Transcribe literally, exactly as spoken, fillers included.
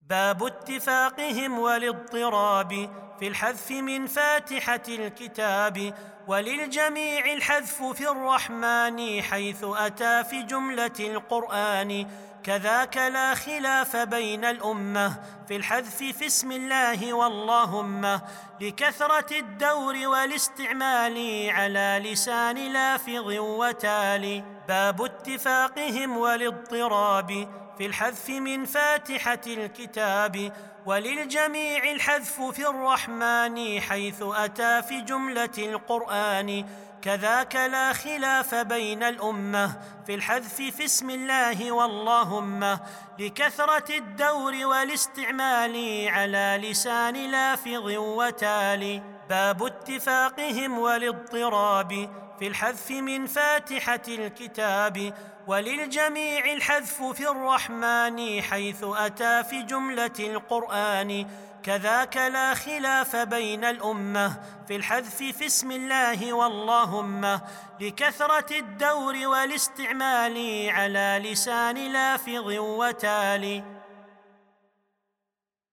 باب اتفاقهم والاضطراب في الحذف من فاتحة الكتاب، وللجميع الحذف في الرحمن حيث أتى في جملة القرآن. كذاك لا خلاف بين الأمة في الحذف في اسم الله واللهم، لكثرة الدور والاستعمال على لسان لافظ وتالي. باب اتفاقهم والاضطراب في الحذف من فاتحة الكتاب، وللجميع الحذف في الرحمن حيث أتى في جملة القرآن. كذاك لا خلاف بين الأمة في الحذف في اسم الله واللهم، لكثرة الدور والاستعمال على لسان لافظ وتالي. باب اتفاقهم والاضطراب في الحذف من فاتحة الكتاب، وللجميع الحذف في الرحمن حيث أتى في جملة القرآن. كذاك لا خلاف بين الأمة في الحذف في اسم الله واللهم، لكثرة الدور والاستعمال على لسان لافظ وتالي.